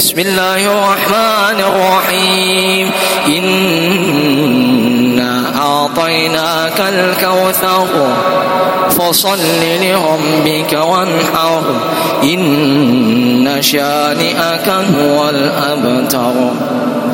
بسم الله الرحمن الرحيم إنا أعطيناك الكوثر فصل لربك وانحر إن شانئك هو الأبتر.